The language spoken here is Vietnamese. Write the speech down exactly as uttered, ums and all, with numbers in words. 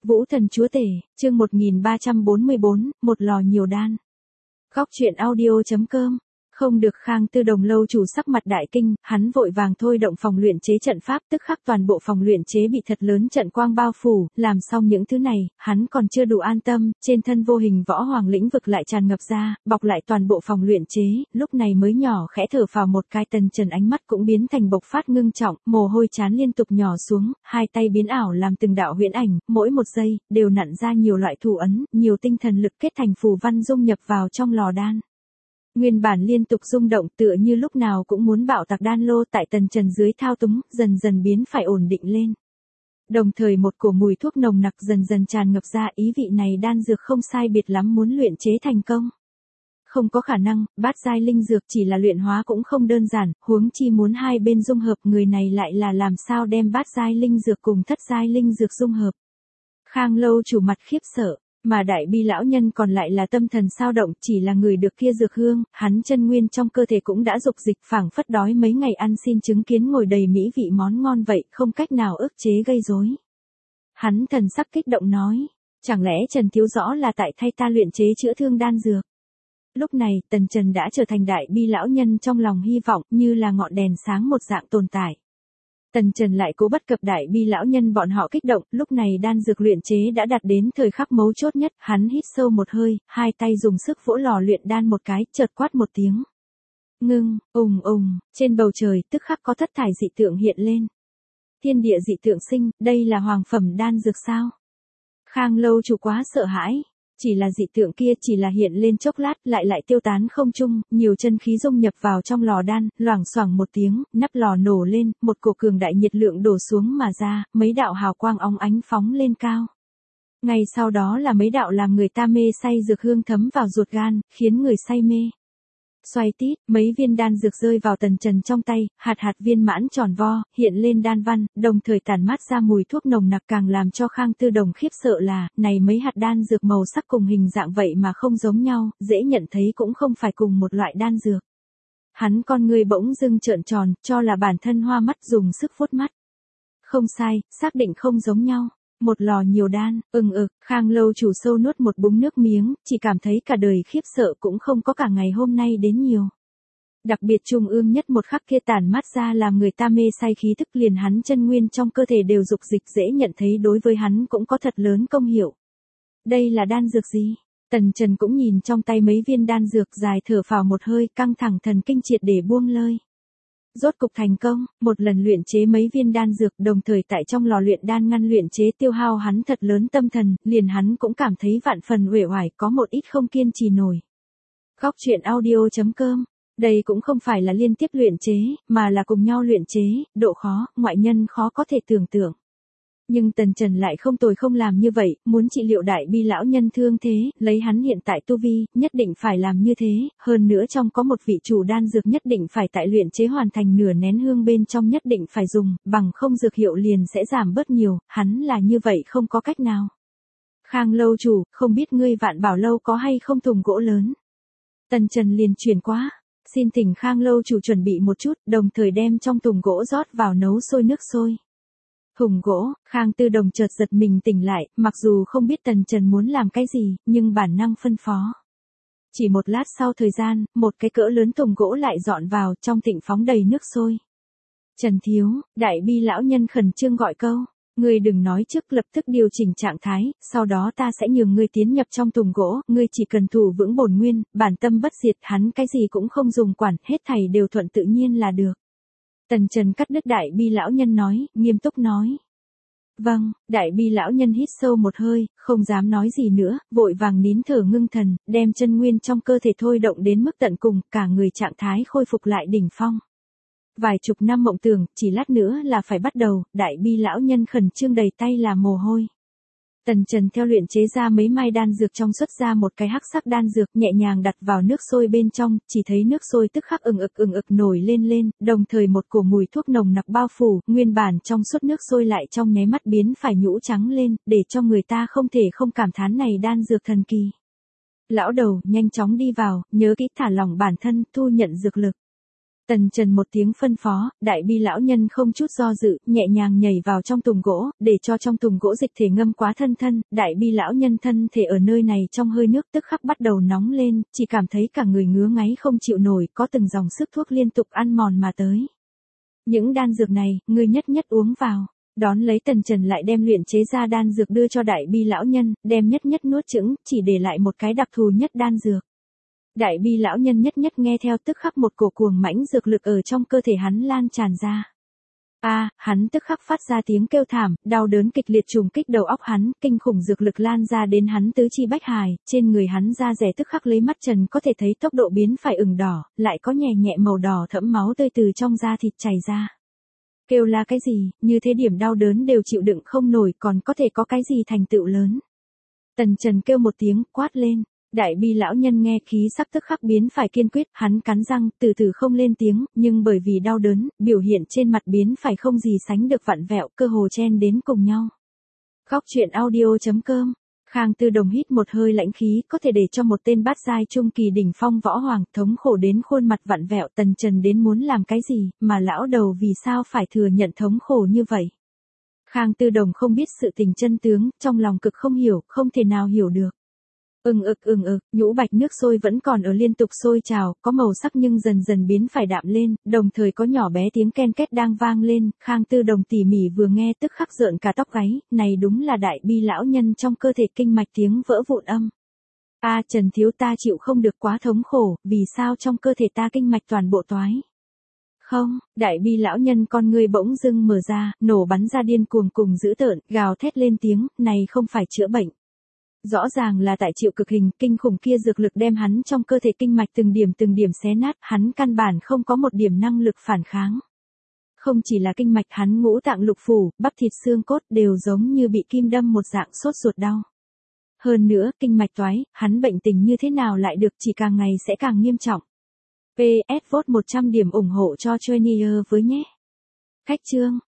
Vũ Thần Chúa Tể, chương một nghìn ba trăm bốn mươi bốn, một lò nhiều đan. Góc truyện audio.com. Không được Khang Tư Đồng lâu chủ sắc mặt đại kinh, hắn vội vàng thôi động phòng luyện chế trận pháp, tức khắc toàn bộ phòng luyện chế bị thật lớn trận quang bao phủ, làm xong những thứ này, hắn còn chưa đủ an tâm, trên thân vô hình võ hoàng lĩnh vực lại tràn ngập ra, bọc lại toàn bộ phòng luyện chế, lúc này mới nhỏ khẽ thở phào một cái. Tần Trần ánh mắt cũng biến thành bộc phát ngưng trọng, mồ hôi trán liên tục nhỏ xuống, hai tay biến ảo làm từng đạo huyễn ảnh, mỗi một giây đều nặn ra nhiều loại thủ ấn, nhiều tinh thần lực kết thành phù văn dung nhập vào trong lò đan. Nguyên bản liên tục rung động tựa như lúc nào cũng muốn bạo tạc đan lô tại Tần Trần dưới thao túng, dần dần biến phải ổn định lên. Đồng thời một cổ mùi thuốc nồng nặc dần dần tràn ngập ra, ý vị này đan dược không sai biệt lắm muốn luyện chế thành công. Không có khả năng, bát giai linh dược chỉ là luyện hóa cũng không đơn giản, huống chi muốn hai bên dung hợp, người này lại là làm sao đem bát giai linh dược cùng thất giai linh dược dung hợp. Khang lâu chủ mặt khiếp sợ. Mà đại bi lão nhân còn lại là tâm thần sao động, chỉ là người được kia dược hương, hắn chân nguyên trong cơ thể cũng đã dục dịch, phảng phất đói mấy ngày ăn xin chứng kiến ngồi đầy mỹ vị món ngon vậy, không cách nào ức chế gây rối. Hắn thần sắc kích động nói, chẳng lẽ Trần thiếu rõ là tại thay ta luyện chế chữa thương đan dược. Lúc này, Tần Trần đã trở thành đại bi lão nhân trong lòng hy vọng, như là ngọn đèn sáng một dạng tồn tại. Tần Trần lại cố bất cập đại bi lão nhân bọn họ kích động, lúc này đan dược luyện chế đã đạt đến thời khắc mấu chốt nhất, hắn hít sâu một hơi, hai tay dùng sức vỗ lò luyện đan một cái, chợt quát một tiếng. Ngưng, ùng ùng, trên bầu trời tức khắc có thất thải dị tượng hiện lên. Thiên địa dị tượng sinh, đây là hoàng phẩm đan dược sao? Khang lâu chủ quá sợ hãi. Chỉ là dị tượng kia chỉ là hiện lên chốc lát lại lại tiêu tán không trung, nhiều chân khí dung nhập vào trong lò đan, loảng xoảng một tiếng, nắp lò nổ lên, một cổ cường đại nhiệt lượng đổ xuống mà ra, mấy đạo hào quang óng ánh phóng lên cao. Ngay sau đó là mấy đạo làm người ta mê say dược hương thấm vào ruột gan, khiến người say mê. Xoay tít, mấy viên đan dược rơi vào Tần Trần trong tay, hạt hạt viên mãn tròn vo, hiện lên đan văn, đồng thời tản mát ra mùi thuốc nồng nặc, càng làm cho Khang Tư Đồng khiếp sợ là, này mấy hạt đan dược màu sắc cùng hình dạng vậy mà không giống nhau, dễ nhận thấy cũng không phải cùng một loại đan dược. Hắn con người bỗng dưng trợn tròn, cho là bản thân hoa mắt dùng sức vuốt mắt. Không sai, xác định không giống nhau. Một lò nhiều đan, ừng ực, Khang lâu chủ sâu nuốt một búng nước miếng, chỉ cảm thấy cả đời khiếp sợ cũng không có cả ngày hôm nay đến nhiều. Đặc biệt trung ương nhất một khắc kia tản mát ra làm người ta mê say khí thức, liền hắn chân nguyên trong cơ thể đều dục dịch, dễ nhận thấy đối với hắn cũng có thật lớn công hiệu. Đây là đan dược gì? Tần Trần cũng nhìn trong tay mấy viên đan dược, dài thở phào một hơi, căng thẳng thần kinh triệt để buông lơi. Rốt cục thành công, một lần luyện chế mấy viên đan dược, đồng thời tại trong lò luyện đan ngăn luyện chế tiêu hao hắn thật lớn tâm thần, liền hắn cũng cảm thấy vạn phần uể oải, có một ít không kiên trì nổi. Góc truyện audio.com. Đây cũng không phải là liên tiếp luyện chế, mà là cùng nhau luyện chế, độ khó, ngoại nhân khó có thể tưởng tượng. Nhưng Tần Trần lại không tồi không làm như vậy, muốn trị liệu đại bi lão nhân thương thế, lấy hắn hiện tại tu vi, nhất định phải làm như thế, hơn nữa trong có một vị chủ đan dược nhất định phải tại luyện chế hoàn thành nửa nén hương bên trong nhất định phải dùng, bằng không dược hiệu liền sẽ giảm bớt nhiều, hắn là như vậy không có cách nào. Khang lâu chủ, không biết ngươi Vạn Bảo lâu có hay không thùng gỗ lớn? Tần Trần liền truyền quá. Xin thỉnh Khang lâu chủ chuẩn bị một chút, đồng thời đem trong thùng gỗ rót vào nấu sôi nước sôi. Thùng gỗ, Khang Tư Đồng chợt giật mình tỉnh lại, mặc dù không biết Tần Trần muốn làm cái gì, nhưng bản năng phân phó. Chỉ một lát sau thời gian, một cái cỡ lớn thùng gỗ lại dọn vào, trong thịnh phóng đầy nước sôi. Trần thiếu, đại bi lão nhân khẩn trương gọi câu, ngươi đừng nói trước, lập tức điều chỉnh trạng thái, sau đó ta sẽ nhường ngươi tiến nhập trong thùng gỗ, ngươi chỉ cần thủ vững bổn nguyên, bản tâm bất diệt, hắn cái gì cũng không dùng quản, hết thảy đều thuận tự nhiên là được. Tần Trần cắt đứt đại bi lão nhân nói, nghiêm túc nói. Vâng, đại bi lão nhân hít sâu một hơi, không dám nói gì nữa, vội vàng nín thở ngưng thần, đem chân nguyên trong cơ thể thôi động đến mức tận cùng, cả người trạng thái khôi phục lại đỉnh phong. Vài chục năm mộng tưởng, chỉ lát nữa là phải bắt đầu, đại bi lão nhân khẩn trương đầy tay là mồ hôi. Tần Trần theo luyện chế ra mấy mai đan dược trong xuất ra một cái hắc sắc đan dược, nhẹ nhàng đặt vào nước sôi bên trong, chỉ thấy nước sôi tức khắc ừng ực ừng ực nổi lên lên, đồng thời một cổ mùi thuốc nồng nặc bao phủ, nguyên bản trong suốt nước sôi lại trong nháy mắt biến phải nhũ trắng lên, để cho người ta không thể không cảm thán này đan dược thần kỳ. Lão đầu, nhanh chóng đi vào, nhớ kỹ thả lỏng bản thân, thu nhận dược lực. Tần Trần một tiếng phân phó, đại bi lão nhân không chút do dự, nhẹ nhàng nhảy vào trong tùng gỗ, để cho trong tùng gỗ dịch thể ngâm quá thân thân, đại bi lão nhân thân thể ở nơi này trong hơi nước tức khắc bắt đầu nóng lên, chỉ cảm thấy cả người ngứa ngáy không chịu nổi, có từng dòng sức thuốc liên tục ăn mòn mà tới. Những đan dược này, ngươi nhất nhất uống vào. Đón lấy Tần Trần lại đem luyện chế ra đan dược đưa cho đại bi lão nhân, đem nhất nhất nuốt chửng, chỉ để lại một cái đặc thù nhất đan dược. Đại bi lão nhân nhất nhất nghe theo tức khắc một cổ cuồng mãnh dược lực ở trong cơ thể hắn lan tràn ra. A, à, hắn tức khắc phát ra tiếng kêu thảm, đau đớn kịch liệt trùng kích đầu óc hắn, kinh khủng dược lực lan ra đến hắn tứ chi bách hài, trên người hắn da rẻ tức khắc lấy mắt trần có thể thấy tốc độ biến phải ửng đỏ, lại có nhẹ nhẹ màu đỏ thẫm máu tươi từ trong da thịt chảy ra. Kêu là cái gì, như thế điểm đau đớn đều chịu đựng không nổi, còn có thể có cái gì thành tựu lớn. Tần Trần kêu một tiếng, quát lên. Đại bi lão nhân nghe khí sắc tức khắc biến phải kiên quyết, hắn cắn răng, từ từ không lên tiếng, nhưng bởi vì đau đớn, biểu hiện trên mặt biến phải không gì sánh được vặn vẹo, cơ hồ chen đến cùng nhau. Góc truyện audio chấm com. Khang Tư Đồng hít một hơi lãnh khí, có thể để cho một tên bát giai trung kỳ đỉnh phong võ hoàng thống khổ đến khuôn mặt vặn vẹo. Tần Trần đến muốn làm cái gì, mà lão đầu vì sao phải thừa nhận thống khổ như vậy. Khang Tư Đồng không biết sự tình chân tướng, trong lòng cực không hiểu, không thể nào hiểu được. Ừng ực ừng ực, nhũ bạch nước sôi vẫn còn ở liên tục sôi trào, có màu sắc nhưng dần dần biến phải đạm lên, đồng thời có nhỏ bé tiếng ken két đang vang lên, Khang Tư Đồng tỉ mỉ vừa nghe tức khắc rợn cả tóc gáy, này đúng là đại bi lão nhân trong cơ thể kinh mạch tiếng vỡ vụn âm. A à, Trần thiếu ta chịu không được quá thống khổ, vì sao trong cơ thể ta kinh mạch toàn bộ toái? Không, đại bi lão nhân con ngươi bỗng dưng mở ra, nổ bắn ra điên cuồng cùng dữ tợn, gào thét lên tiếng, này không phải chữa bệnh. Rõ ràng là tại chịu cực hình, kinh khủng kia dược lực đem hắn trong cơ thể kinh mạch từng điểm từng điểm xé nát, hắn căn bản không có một điểm năng lực phản kháng. Không chỉ là kinh mạch, hắn ngũ tạng lục phủ, bắp thịt xương cốt đều giống như bị kim đâm một dạng sốt ruột đau. Hơn nữa, kinh mạch toái, hắn bệnh tình như thế nào lại được, chỉ càng ngày sẽ càng nghiêm trọng. pê ét vote một trăm điểm ủng hộ cho Trainier với nhé. Khách chương